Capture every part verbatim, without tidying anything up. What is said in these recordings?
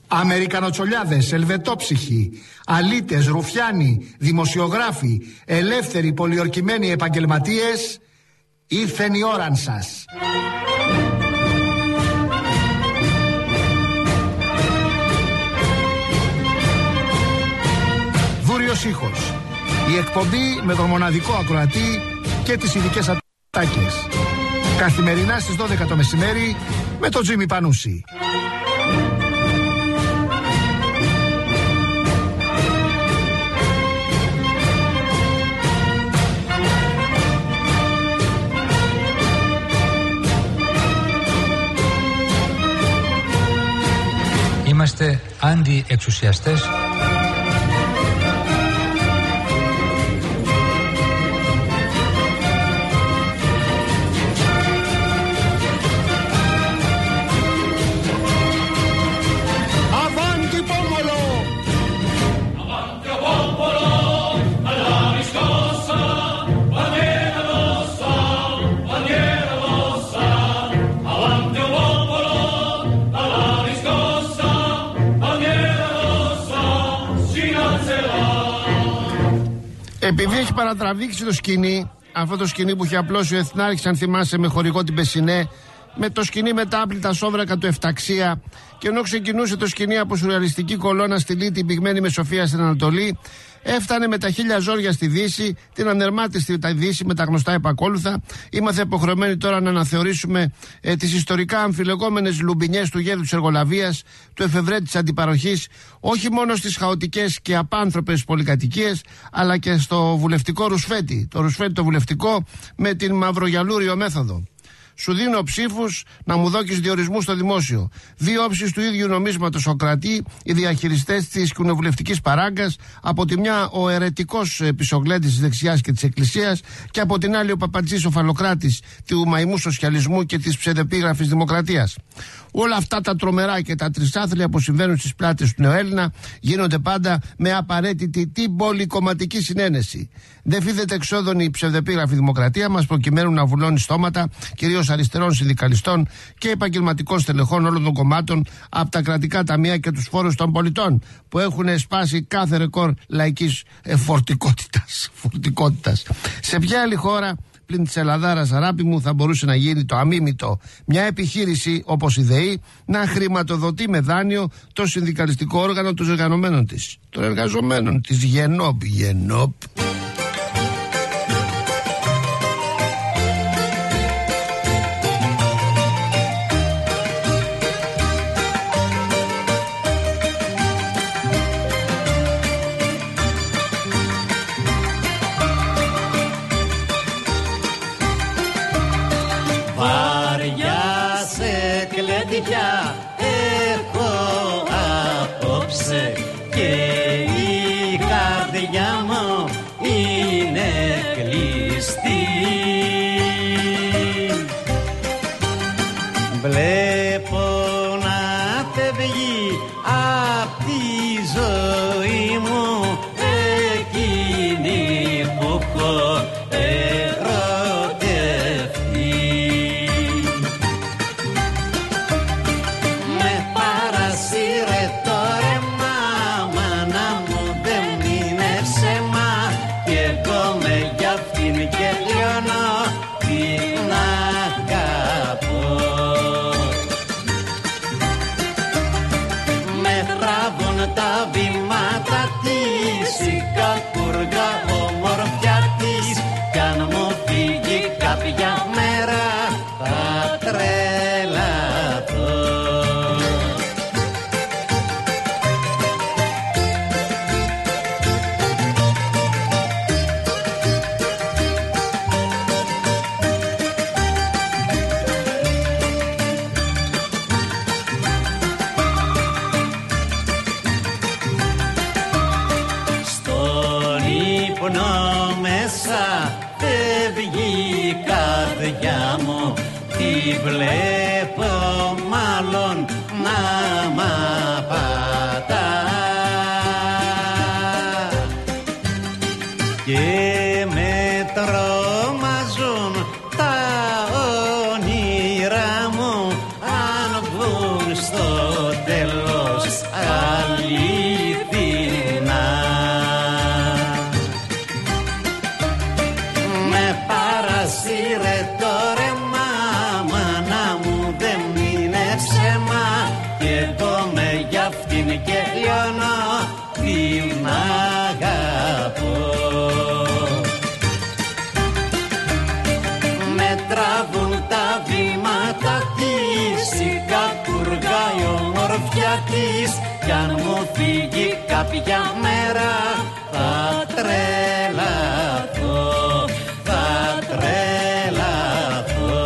Αμερικανοτσολιάδες, ελβετόψυχοι, αλήτες, ρουφιάνοι, δημοσιογράφοι, ελεύθεροι πολιορκημένοι επαγγελματίες, ήρθεν η ώραν σας. Δούριος ήχος. Η εκπομπή με τον μοναδικό ακροατή και τις ειδικές ατάκες. Καθημερινά στις δώδεκα το μεσημέρι με τον Τζίμι Πανούση. Είμαστε αντιεξουσιαστές. Επειδή έχει παρατραβήξει το σκηνή, αυτό το σκηνή που είχε απλώσει ο Εθνάρχης, αν θυμάσαι, με χορηγό την Πεσσινέ, με το σκηνή με τα άπλυτα σόβρακα του Εφταξία, και ενώ ξεκινούσε το σκηνή από σουρεαλιστική κολόνα στη Λύτη, πυγμένη με Σοφία στην Ανατολή, έφτανε με τα χίλια ζόρια στη Δύση, την ανερμάτιστη τα Δύση με τα γνωστά επακόλουθα. Είμαστε υποχρεωμένοι τώρα να αναθεωρήσουμε ε, τις ιστορικά αμφιλεγόμενες λουμπινιές του γέδου της εργολαβίας, του εφευρέτη της αντιπαροχής, όχι μόνο στις χαοτικές και απάνθρωπες πολυκατοικίες, αλλά και στο βουλευτικό ρουσφέτη. Το ρουσφέτη το βουλευτικό με την μαυρογιαλούριο μέθοδο. Σου δίνω ψήφους να μου δώκεις διορισμούς στο δημόσιο. Δύο όψεις του ίδιου νομίσματος ο κρατή, οι διαχειριστές της κοινοβουλευτικής παράγκας, από τη μια ο αιρετικός πισογλέντης της δεξιάς και της εκκλησίας, και από την άλλη ο παπατζής ο φαλοκράτης του μαϊμού σοσιαλισμού και της ψευδεπίγραφης δημοκρατίας. Όλα αυτά τα τρομερά και τα τρισάθλια που συμβαίνουν στις πλάτες του νεοέλληνα γίνονται πάντα με απαραίτητη την πολυκομματική συνένεση. Δεν φύδεται εξόδων η ψευδεπίγραφη δημοκρατία μας, προκειμένου να βουλώνει στόματα κυρίως αριστερών συνδικαλιστών και επαγγελματικών στελεχών όλων των κομμάτων από τα κρατικά ταμεία και τους φόρους των πολιτών, που έχουν σπάσει κάθε ρεκόρ λαϊκής ε, φορτικότητας. φορτικότητας. Σε ποια άλλη χώρα πλην της Ελλαδάρας, αγάπη μου, θα μπορούσε να γίνει το αμίμητο μια επιχείρηση όπως η ΔΕΗ να χρηματοδοτεί με δάνειο το συνδικαλιστικό όργανο των εργαζομένων της, των εργαζομένων της Γενόπ, Γενόπ. Έχω απόψε και η καρδιά μου είναι κλειστή. Βλέπω να φεύγει απ' τη ζωή μου εκείνη που έχω τα βήματα της, η κακούργα ομορφιά της, κι αν μου φύγει κάποια μέρα θα τρελαθώ. Φεύγει η καρδιά μου, τη βλέπω μάλλον να μ' απατά και με τρομάζουν τα όνειρά μου, αν βγουν στο τέλος και λιώνω την αγαπώ. Με τραβούν τα βήματα της, η κακουργάει ομορφιά της, κι αν μου φύγει κάποια μέρα θα τρελαθώ, θα τρελαθώ.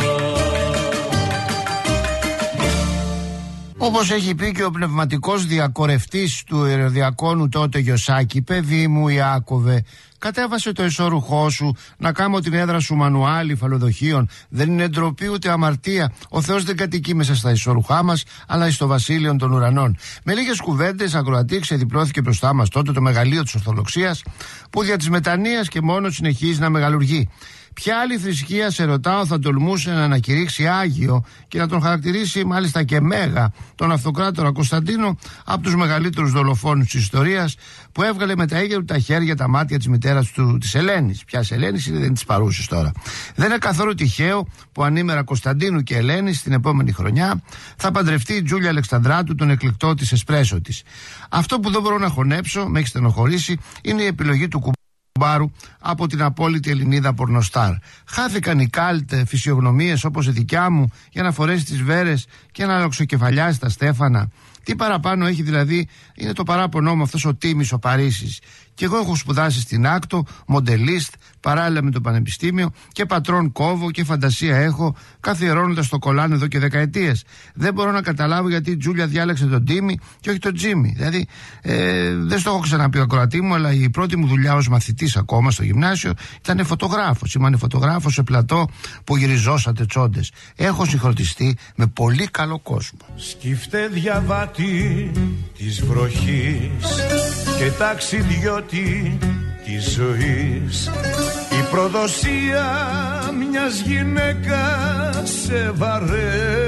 Όπως έχει πει και ο πνευματικός διακορευτής του Ηρωδιακόνου τότε Γιωσάκη, παιδί μου Ιάκωβε, κατέβασε το εσώρουχό σου, να κάνω την έδρα σου μανουάλι φαλοδοχείων. Δεν είναι ντροπή ούτε αμαρτία. Ο Θεός δεν κατοικεί μέσα στα εσώρουχά μας, αλλά στο βασίλειο των ουρανών. Με λίγες κουβέντες, ακροατή, ξεδιπλώθηκε μπροστά μας τότε το μεγαλείο της Ορθοδοξίας, που δια της μετανοίας και μόνο συνεχίζει να μεγαλουργεί. Ποια άλλη θρησκεία, σε ρωτάω, θα τολμούσε να ανακηρύξει Άγιο και να τον χαρακτηρίσει μάλιστα και Μέγα, τον Αυτοκράτορα Κωνσταντίνο, από τους μεγαλύτερους δολοφόνους της ιστορίας, που έβγαλε με τα ίδια του τα χέρια τα μάτια της μητέρας του, της Ελένης. Ποιας Ελένης, δεν της παρούσες τώρα. Δεν είναι καθόλου τυχαίο που ανήμερα Κωνσταντίνου και Ελένης την επόμενη χρονιά θα παντρευτεί η Τζούλια Αλεξανδράτου, τον εκλεκτό της εσπρέσο της. Αυτό που δεν μπορώ να χωνέψω, με έχει στενοχωρήσει, είναι η επιλογή του Κουμπάρου από την απόλυτη Ελληνίδα πορνοστάρ. Χάθηκαν οι καλτ φυσιογνωμίες όπως η δικιά μου για να φορέσει τις βέρες και να λοξοκεφαλιάσει τα στέφανα. Τι παραπάνω έχει δηλαδή, είναι το παράπονό μου αυτός ο Τίμης ο Παρίσης. Και εγώ έχω σπουδάσει στην Άκτο, μοντελίστ, παράλληλα με το πανεπιστήμιο, και πατρόν κόβω και φαντασία έχω, καθιερώνοντας το κολάν εδώ και δεκαετίες. Δεν μπορώ να καταλάβω γιατί η Τζούλια διάλεξε τον Τίμη και όχι τον Τζίμι. Δηλαδή, ε, δεν στο έχω ξαναπεί ο ακροατή μου, αλλά η πρώτη μου δουλειά ως μαθητής ακόμα στο γυμνάσιο ήταν φωτογράφος. Ήμουν φωτογράφος σε πλατό που γυριζόσατε τσόντες. Έχω συγχρονιστεί με πολύ καλό κόσμο. Σκύφτε διαβάτη της βροχής και ταξιδιώτη της ζωής, η προδοσία μιας γυναίκας σε βαραίνει.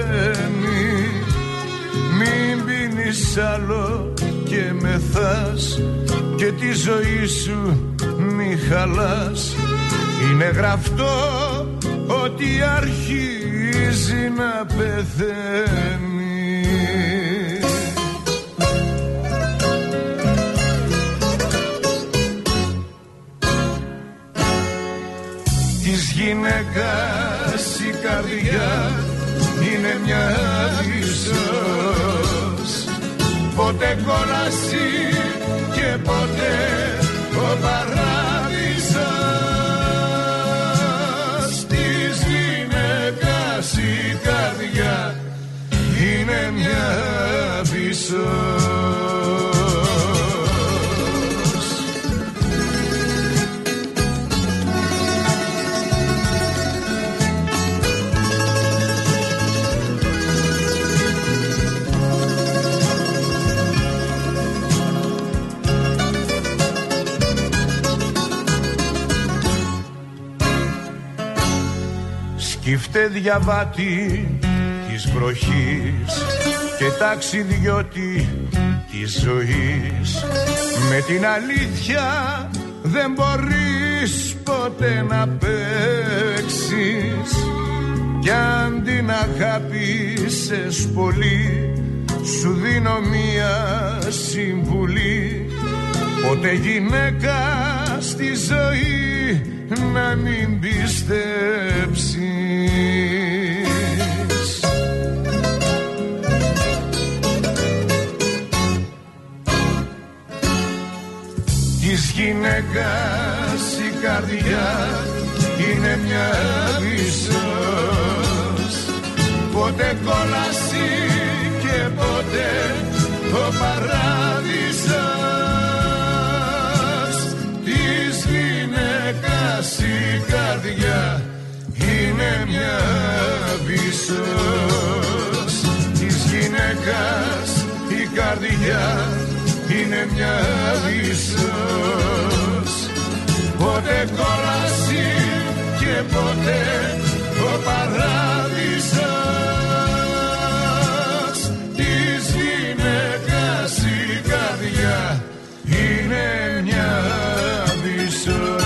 Μην πίνεις άλλο και μεθάς και τη ζωή σου μη χαλάς. Είναι γραφτό ότι αρχίζει να πεθαίνει. Της γυναίκας η καρδιά είναι μια ίσως, ποτέ κόλαση και ποτέ ο παράδεισος. Της γυναίκας η καρδιά είναι μια ίσως. Σκύφτε διαβάτη της βροχής και ταξιδιώτη της ζωής, με την αλήθεια δεν μπορείς ποτέ να παίξεις, κι αν την αγάπησες πολύ σου δίνω μία συμβουλή, ποτέ γυναίκα στη ζωή να μην πιστέψεις. Της γυναίκας η καρδιά είναι μια ίσως, ποτέ κόλαση και ποτέ ο παράδεισος. Της γυναίκας η καρδιά είναι μια ίσως, της γυναίκας η καρδιά είναι μια ίσως, ποτέ κόλαση και ποτέ ο παράδεισος. Της γυναίκας η καρδιά είναι μια ίσως.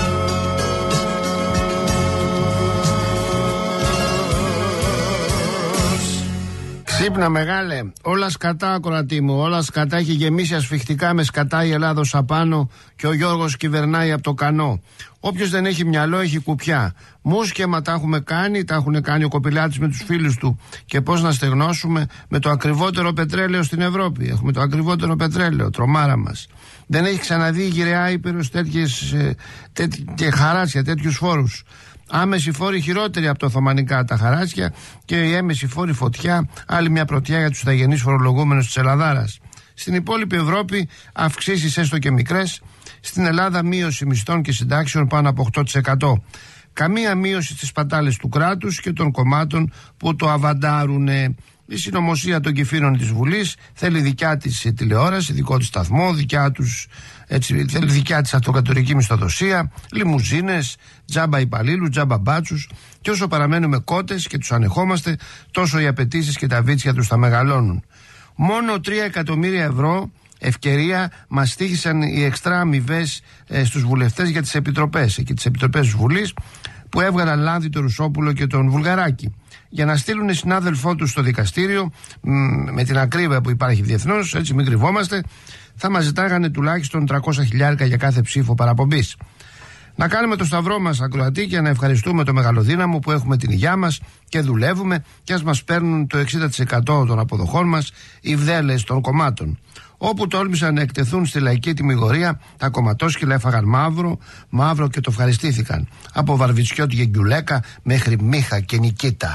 Ξύπνα μεγάλε, όλα σκατά ακροατή μου, όλα σκατά, έχει γεμίσει ασφιχτικά με σκατά η Ελλάδος απάνω και ο Γιώργος κυβερνάει από το κανό. Όποιος δεν έχει μυαλό έχει κουπιά. Μουσκεμα τα έχουμε κάνει, τα έχουν κάνει ο Κοπηλάτης με τους φίλους του. Και πώς να στεγνώσουμε? Με το ακριβότερο πετρέλαιο στην Ευρώπη. Έχουμε το ακριβότερο πετρέλαιο, τρομάρα μας. Δεν έχει ξαναδεί η γυραιά Ήπειρος τέτοιες τέτοι, χαράτσια, τέτοιους φόρους. Άμεση φόροι χειρότεροι από το οθωμανικά τα χαράτσια και η έμεση φόρη φωτιά, άλλη μια πρωτιά για τους ηθαγενείς φορολογούμενους της Ελλαδάρας. Στην υπόλοιπη Ευρώπη αυξήσεις έστω και μικρές. Στην Ελλάδα μείωση μισθών και συντάξεων πάνω από οκτώ τοις εκατό. Καμία μείωση στις πατάλες του κράτους και των κομμάτων που το αβαντάρουνε. Η συνωμοσία των κυφήνων της Βουλής θέλει δικιά της τηλεόραση, δικό της σταθμό, δικιά τους, έτσι, θέλει δικιά της αυτοκρατορική μισθοδοσία, λιμουζίνες, τζάμπα υπαλλήλους, τζάμπα μπάτσους. Και όσο παραμένουμε κότες και τους ανεχόμαστε, τόσο οι απαιτήσεις και τα βίτσια τους θα μεγαλώνουν. Μόνο τρία εκατομμύρια ευρώ ευκαιρία μας στήχησαν οι εξτρά αμοιβές ε, στους βουλευτές για τις επιτροπές και τις επιτροπές της Βουλής που έβγαλαν λάδι τον Ρουσόπουλο και τον Βουλγαράκη για να στείλουν συνάδελφό τους στο δικαστήριο με την ακρίβεια που υπάρχει διεθνώς, έτσι μην κρυβόμαστε, θα μας ζητάγανε τουλάχιστον τριακόσια χιλιάρικα για κάθε ψήφο παραπομπής. Να κάνουμε το σταυρό μας ακροατή και να ευχαριστούμε το μεγαλοδύναμο που έχουμε την υγειά μας και δουλεύουμε και ας μας παίρνουν το εξήντα τοις εκατό των αποδοχών μας οι βδέλες των κομμάτων. Όπου τόλμησαν να εκτεθούν στη λαϊκή τιμιγορία, τα κομματόσκυλα έφαγαν μαύρο, μαύρο και το ευχαριστήθηκαν. Από Βαρβιτσιώτη και Γκιουλέκα μέχρι Μίχα και Νικίτα.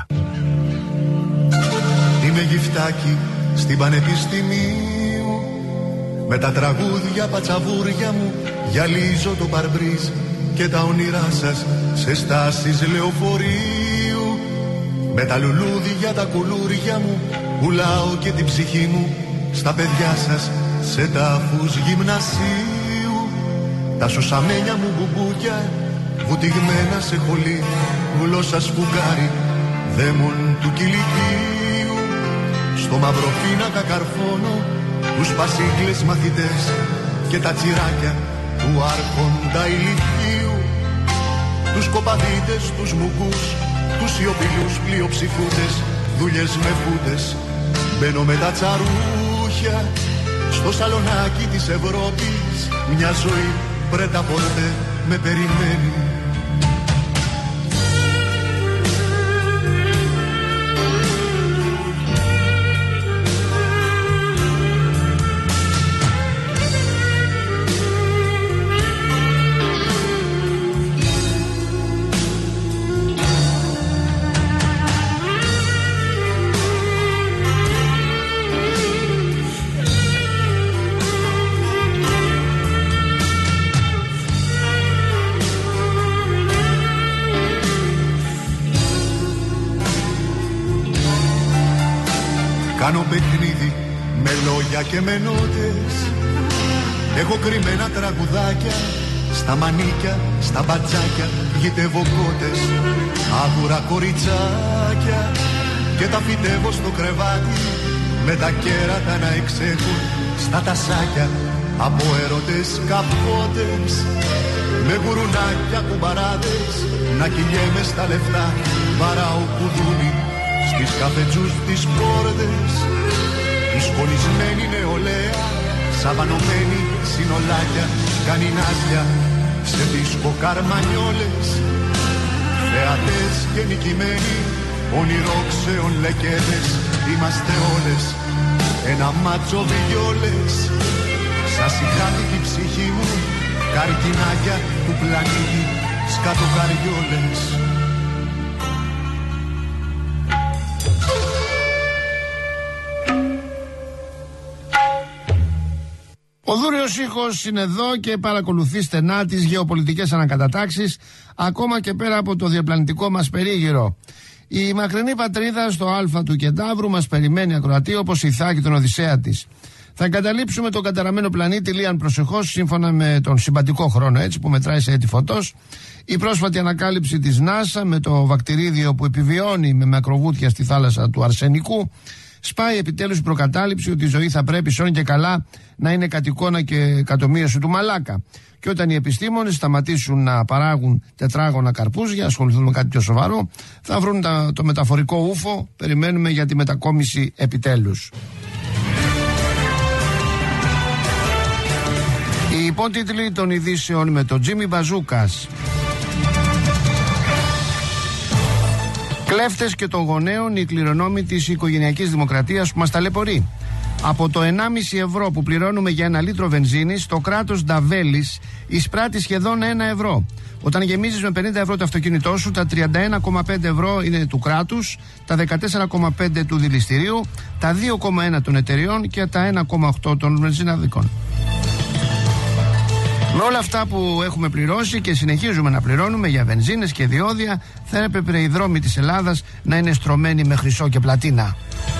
Είμαι γυφτάκι στην Πανεπιστημίου, με τα τραγούδια πατσαβούρια μου γυαλίζω το παρμπρίζ και τα όνειρά σας σε στάσεις λεωφορείου. Με τα λουλούδια τα κουλούρια μου πουλάω και την ψυχή μου στα παιδιά σας σε τάφους γυμνασίου. Τα σωσαμένια μου μπουμπούκια βουτυγμένα σε χολή, γλώσσα σφουγγάρι δαίμον του κηλικίου. Στο μαύρο πίνακα καρφώνω τους πασίγκλες μαθητές και τα τσιράκια του άρχοντα ηλικίου. Τους κοπαδίτες, τους μουγκούς, τους σιωπηλούς πλειοψηφούτες, δουλειές με φούτες. Μπαίνω με τα τσαρούχια στο σαλονάκι της Ευρώπης. Μια ζωή πρέτα πορτέ με περιμένει. Κάνω παιχνίδι με λόγια και με νότες. Έχω κρυμμένα τραγουδάκια στα μανίκια, στα μπατζάκια, γητεύω κότες, άγουρα κοριτσάκια και τα φυτεύω στο κρεβάτι με τα κέρατα να εξέχουν στα τασάκια από έρωτες καπότες. Με γουρουνάκια κουμπαράδες να κυλιέμαι στα λεφτά, βαράω κουδούνι στις καφετζούς τις πόρδες. Η σχολισμένη νεολαία, σαβανωμένη συνολάκια, κάνει νάζια σε δίσκο καρμανιόλες. Θεατές και νικημένοι, ονειρόξεων λεκέτες, είμαστε όλες ένα μάτσο βιόλες. Σας συγχάθη η ψυχή μου, καρκινάκια του πλανήτη, σκατοκαριόλες. Ο Δούριος Ήχος είναι εδώ και παρακολουθεί στενά τις γεωπολιτικές ανακατατάξεις, ακόμα και πέρα από το διαπλανητικό μας περίγυρο. Η μακρινή πατρίδα στο Α του Κεντάβρου μας περιμένει ακροατή όπως η Ιθάκη τον Οδυσσέα της. Θα εγκαταλείψουμε τον καταραμένο πλανήτη λίαν προσεχώς, σύμφωνα με τον συμπαντικό χρόνο έτσι που μετράει σε έτη φωτός. Η πρόσφατη ανακάλυψη της NASA με το βακτηρίδιο που επιβιώνει με μακροβούτια στη θάλασσα του αρσενικού Σπάει επιτέλους η προκατάληψη ότι η ζωή θα πρέπει σώνει και καλά να είναι κατ' εικόνα και εκατομμύριο του μαλάκα. Και όταν οι επιστήμονες σταματήσουν να παράγουν τετράγωνα καρπούζια, ασχοληθούν με κάτι πιο σοβαρό, θα βρουν τα, το μεταφορικό ούφο. Περιμένουμε για τη μετακόμιση επιτέλους. Οι υπότιτλοι των ειδήσεων με τον Τζίμι Μπαζούκας. Κλέφτες και των γονέων, η κληρονόμη της οικογενειακής δημοκρατίας που μας ταλαιπωρεί. Από το ενάμιση ευρώ που πληρώνουμε για ένα λίτρο βενζίνης, το κράτος Νταβέλης εισπράττει σχεδόν ένα ευρώ. Όταν γεμίζεις με πενήντα ευρώ το αυτοκίνητό σου, τα τριάντα ένα κόμμα πέντε ευρώ είναι του κράτους, τα δεκατέσσερα κόμμα πέντε του δηληστηρίου, τα δύο κόμμα ένα των εταιριών και τα ένα κόμμα οκτώ των βενζιναδικών. Με όλα αυτά που έχουμε πληρώσει και συνεχίζουμε να πληρώνουμε για βενζίνες και διόδια, θα έπρεπε οι δρόμοι της Ελλάδας να είναι στρωμένοι με χρυσό και πλατίνα.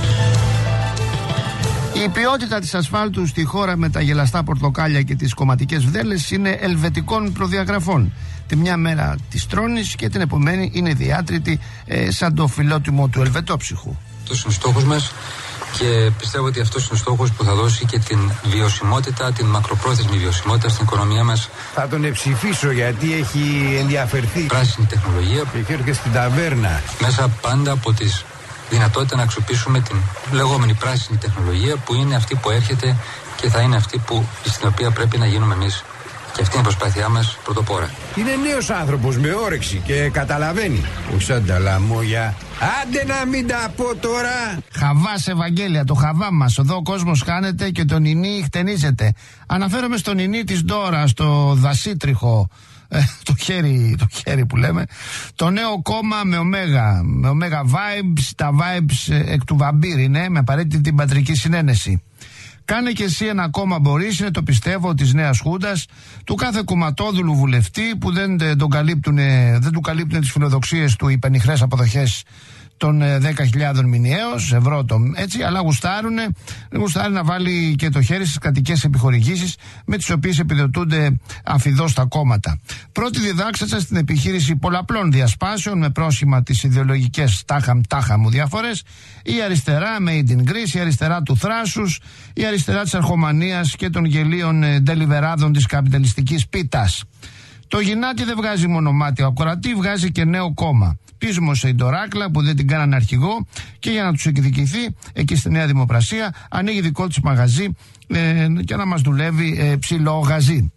Η ποιότητα της ασφάλτου στη χώρα με τα γελαστά πορτοκάλια και τις κομματικές βδέλες είναι ελβετικών προδιαγραφών. Τη μια μέρα της τρώνεις και την επομένη είναι διάτρητη ε, σαν το φιλότιμο του ελβετόψυχου. Αυτός είναι ο στόχος μας και πιστεύω ότι αυτός είναι ο στόχος που θα δώσει και την βιωσιμότητα, την μακροπρόθεσμη βιωσιμότητα στην οικονομία μας. Θα τον ψηφίσω γιατί έχει ενδιαφερθεί. Πράσινη τεχνολογία. Και έχει έρθει και στην ταβέρνα. Μέσα πάντα από τις δυνατότητα να αξιοποιήσουμε την λεγόμενη πράσινη τεχνολογία που είναι αυτή που έρχεται και θα είναι αυτή που, στην οποία πρέπει να γίνουμε εμείς. Και αυτή είναι η προσπάθειά μας πρωτοπόρα. Είναι νέος άνθρωπος με όρεξη και καταλαβαίνει. Όχι σαν τα λαμόγια. Άντε να μην τα πω τώρα. Χαβάς Ευαγγέλια, το χαβά μας. Εδώ ο κόσμος χάνεται και το νινί χτενίζεται. Αναφέρομαι στο νινί της Ντόρα, στο δασίτριχο. Ε, το, χέρι, το χέρι που λέμε. Το νέο κόμμα με ωμέγα, με ωμέγα vibes, τα vibes ε, εκ του βαμπύρ είναι, με απαραίτητη την πατρική συνένεση. Κάνε και εσύ ένα κόμμα μπορείς, είναι το πιστεύω της νέας Χούντας, του κάθε κομματόδουλου βουλευτή που δεν, δεν, τον καλύπτουνε, δεν του καλύπτουν τις φιλοδοξίες του οι πενιχρές αποδοχές των δέκα χιλιάδων μηνιαίως ευρώ το, έτσι, αλλά γουστάρουνε, γουστάρουν να βάλει και το χέρι στις κρατικές επιχορηγήσεις με τις οποίες επιδοτούνται αφιδώς τα κόμματα. Πρώτη διδάξασα στην επιχείρηση πολλαπλών διασπάσεων με πρόσχημα τις ιδεολογικές τάχαμ τάχα μου διαφορές, η αριστερά made in Greece, η αριστερά του θράσους, η αριστερά της αρχομανίας και των γελίων ντελιβεράδων της καπιταλιστικής πίτας. Το γυνάτι δεν βγάζει μόνο μάτι, ο ακροατή βγάζει και νέο κόμμα. Πείσμο σε Ιντοράκλα που δεν την κάνανε αρχηγό και για να τους εκδικηθεί εκεί στη Νέα Δημοπρασία ανοίγει δικό της μαγαζί ε, και να μας δουλεύει ε, ψηλό γαζί.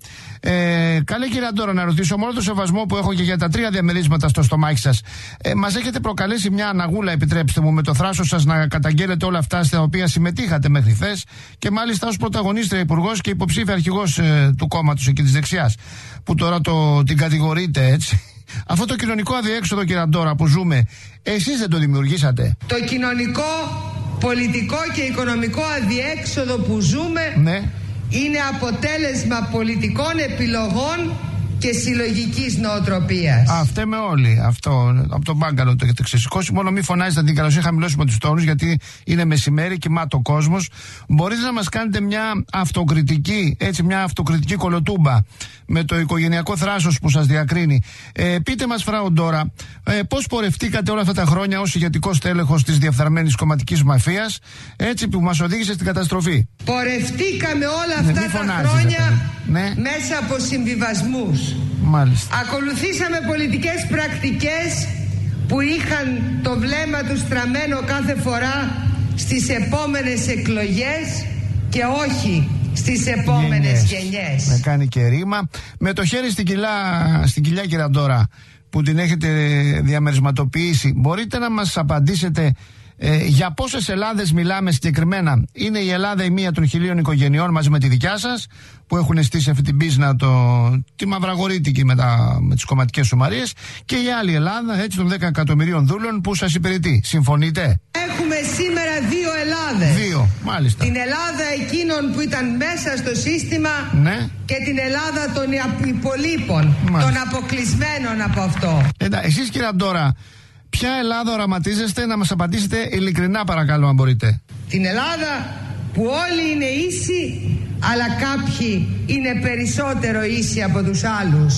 Ε, καλέ κύριε Αντόρα, να ρωτήσω, μόνο το σεβασμό που έχω και για τα τρία διαμερίσματα στο στομάχι σας, ε, μας έχετε προκαλέσει μια αναγούλα, επιτρέψτε μου, με το θράσος σας να καταγγέλλετε όλα αυτά στα οποία συμμετείχατε μέχρι χθες και μάλιστα ως πρωταγωνίστρια υπουργός και υποψήφια αρχηγός ε, του κόμματος εκεί της δεξιάς, που τώρα το, την κατηγορείτε έτσι. Αυτό το κοινωνικό αδιέξοδο, κύριε Αντόρα, που ζούμε, εσείς δεν το δημιουργήσατε? Το κοινωνικό, πολιτικό και οικονομικό αδιέξοδο που ζούμε, ναι, είναι αποτέλεσμα πολιτικών επιλογών και συλλογικής νοοτροπίας. Α, φταίμε όλοι. Αυτό από τον μπάγκαλο το έχετε ξεσηκώσει. Μόνο μη φωνάζετε την καλοσύνη, χαμηλώσουμε τους τόνους, γιατί είναι μεσημέρι, κοιμάται ο κόσμος. Μπορείτε να μας κάνετε μια αυτοκριτική, έτσι, μια αυτοκριτική κολοτούμπα με το οικογενειακό θράσος που σας διακρίνει. Ε, πείτε μας, Φράου Ντόρα, ε, πώς πορευτήκατε όλα αυτά τα χρόνια ως ηγετικός τέλεχος της διαφθαρμένης κομματικής μαφίας, έτσι, που μας οδήγησε στην καταστροφή? Πορευτήκαμε όλα αυτά ναι, τα χρόνια ναι. μέσα από συμβιβασμούς. Μάλιστα. Ακολουθήσαμε πολιτικές πρακτικές που είχαν το βλέμμα του στραμμένο κάθε φορά στις επόμενες εκλογές και όχι στις επόμενες γενιές. γενιές. Με κάνει και ρήμα. Με το χέρι στην κοιλιά, στην κοιλιά κύριε Αντόρα, που την έχετε διαμερισματοποιήσει, μπορείτε να μας απαντήσετε Ε, για πόσες Ελλάδες μιλάμε συγκεκριμένα? Είναι η Ελλάδα η μία των χιλίων οικογενειών μαζί με τη δικιά σας που έχουν στήσει αυτή την πίσνα, το, τη μαυραγορίτικη με, τα, με τις κομματικές σωμαρίες, και η άλλη Ελλάδα, έτσι, των δέκα εκατομμυρίων δούλων που σας υπηρετεί. Συμφωνείτε? Έχουμε σήμερα δύο Ελλάδες. Δύο, μάλιστα. Την Ελλάδα εκείνων που ήταν μέσα στο σύστημα, ναι, και την Ελλάδα των υπολείπων, των αποκλεισμένων από αυτό. Εντάξει, εσείς κύριε Αντόρα, ποια Ελλάδα οραματίζεστε? Να μας απαντήσετε ειλικρινά, παρακαλώ, αν μπορείτε. Την Ελλάδα που όλοι είναι ίσοι, αλλά κάποιοι είναι περισσότερο ίσοι από τους άλλους.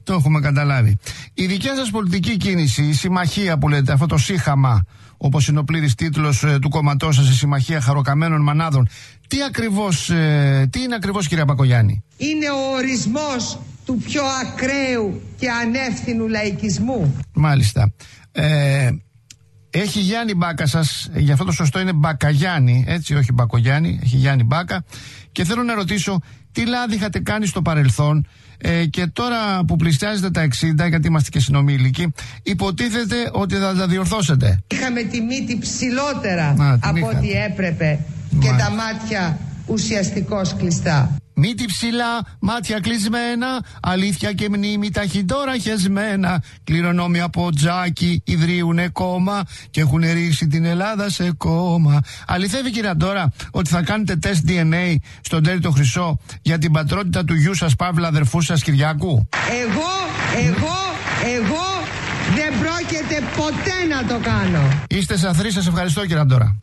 Το έχουμε καταλάβει. Η δικιά σας πολιτική κίνηση, η συμμαχία που λέτε, αυτό το σύχαμα, όπως είναι ο πλήρης τίτλος ε, του κόμματός σας, η Συμμαχία Χαροκαμένων Μανάδων, τι ακριβώς, ε, τι είναι ακριβώς, κυρία Μπακογιάννη? Είναι ο ορισμός του πιο ακραίου και ανεύθυνου λαϊκισμού. Μάλιστα. Ε, έχει Γιάννη Μπάκα σας, γι' αυτό το σωστό είναι Μπακαγιάννη, έτσι, όχι Μπακογιάννη, έχει Γιάννη Μπάκα. Και θέλω να ρωτήσω, τι λάθη είχατε κάνει στο παρελθόν ε, και τώρα που πλησιάζετε τα εξήντα, γιατί είμαστε και συνομήλικοι, υποτίθεται ότι θα τα διορθώσετε? Είχαμε τη μύτη ψηλότερα Α, από είχατε. ό,τι έπρεπε. Μάλιστα. Και τα μάτια ουσιαστικώς κλειστά. Μύτη ψηλά, μάτια κλεισμένα, αλήθεια και μνήμη ταχυντόρα χεσμένα. Κληρονόμοι από τζάκι ιδρύουνε κόμμα και έχουν ρίξει την Ελλάδα σε κόμμα. Αληθεύει, κυρία Ντόρα, ότι θα κάνετε τεστ ντι εν έι στον Τέρι το Χρυσό για την πατρότητα του γιου σας, Παύλα, αδερφού σας, Κυριάκου? Εγώ, εγώ, εγώ δεν πρόκειται ποτέ να το κάνω. Είστε σαθροί, σας ευχαριστώ, κυρία Ντόρα.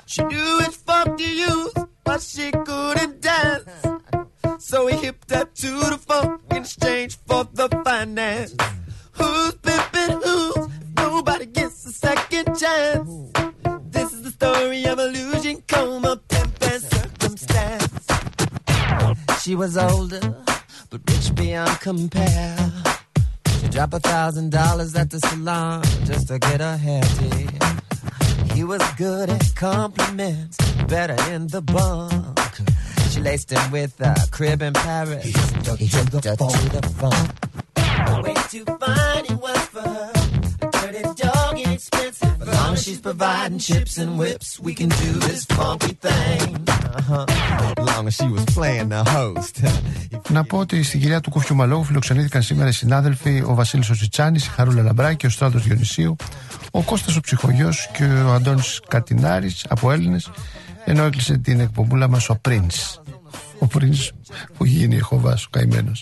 But she couldn't dance, so he hipped her to the funk in exchange for the finance. Who's pimping who? Nobody gets a second chance. This is the story of illusion, coma, pimp, and circumstance. She was older, but rich beyond compare. She dropped a thousand dollars at the salon just to get her hair did. He was good at compliments, better in the bunk. She laced him with a crib in Paris. He hooked her, he hooked her to the funk. Way too fine he was for her. A dirty dog inexpensive. As long as she's providing chips and whips, we can do this funky thing. Uh-huh. As long as she was playing the host. Να πω ότι στην κυρία του Κούφιου Μαλόγου φιλοξενήθηκαν σήμερα οι συνάδελφοι ο Βασίλης ο Τσιτσάνης, η Χαρούλα Λαμπράκη, ο Στράτος Διονυσίου, ο Κώστας ο Ψυχογιός και ο Αντώνης Κατινάρης από Έλληνες, ενώ έκλεισε την εκπομπούλα μας ο Prince. Ο Prince που γίνει Ιεχωβάς, ο καημένος.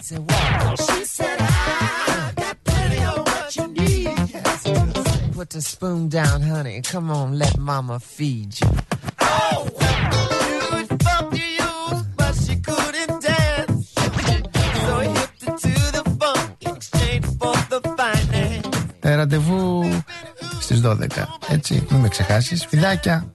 Put the spoon down, honey. Come on, let mama feed you. Oh! You fuck you used, but she couldn't dance. So he hipped her to the funk in exchange for the finance. Ε, ραντεβού στις δώδεκα, έτσι, μην με ξεχάσεις, φιλάκια.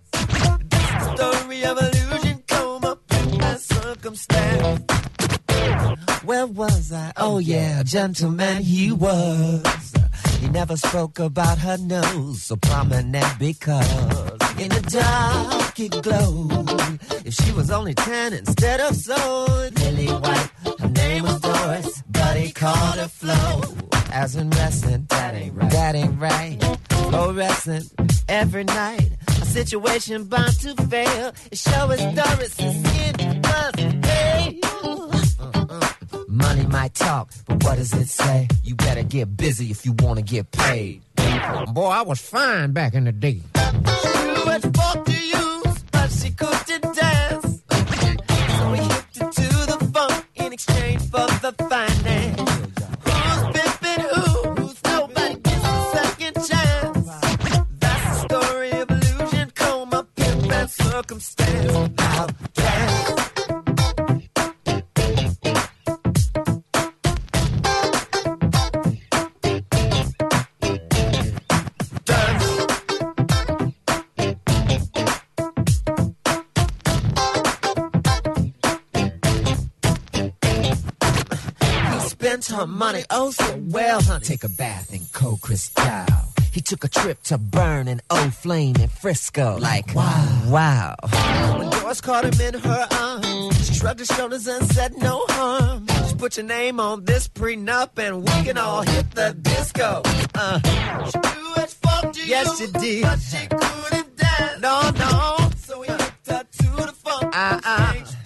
Where was I? Oh yeah, gentleman he was. He never spoke about her nose, so prominent because in the dark it glowed. If she was only tan instead of so lily white, her name was Doris, but he called her Flo. As in wrestling, that ain't right. That ain't right. Fluorescent every night. A situation bound to fail. It show us Doris' skin was pale. Money might talk, but what does it say? You better get busy if you wanna get paid. Boy, I was fine back in the day. She knew what fuck to use, but she couldn't dance. So he hipped her to the funk in exchange for the finance. Who's pimping who? Who's nobody gets a second chance. That's the story of illusion, coma, pimp, and circumstance. I'll dance. Her money oh so well, honey. Take a bath in cold Cristal. He took a trip to burn an old flame in Frisco. Like wow, wow. When Doris caught him in her arms, she shrugged her shoulders and said no harm. Just put your name on this prenup and we can all hit the disco. Uh, she knew as fuck to yes, you, she did. But she couldn't dance. No, no. So he hooked her to the funk. Uh, uh.